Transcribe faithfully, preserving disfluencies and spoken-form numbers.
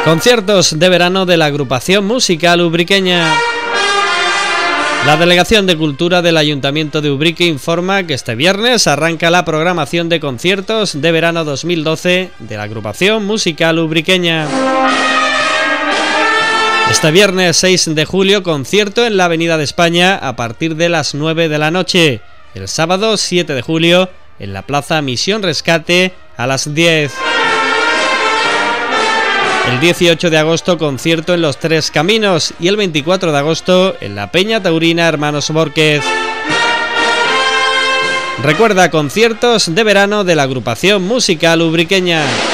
Conciertos de verano de la agrupación musical ubriqueña. La Delegación de Cultura del Ayuntamiento de Ubrique informa que este viernes arranca la programación de conciertos de verano dos mil doce de la agrupación musical ubriqueña. Este viernes seis de julio, concierto en la Avenida de España a partir de las nueve de la noche. El sábado siete de julio, en la Plaza Misión Rescate a las diez. El dieciocho de agosto, concierto en Los Tres Caminos, y el veinticuatro de agosto en la Peña Taurina Hermanos Bórquez. Recuerda, conciertos de verano de la agrupación musical ubriqueña.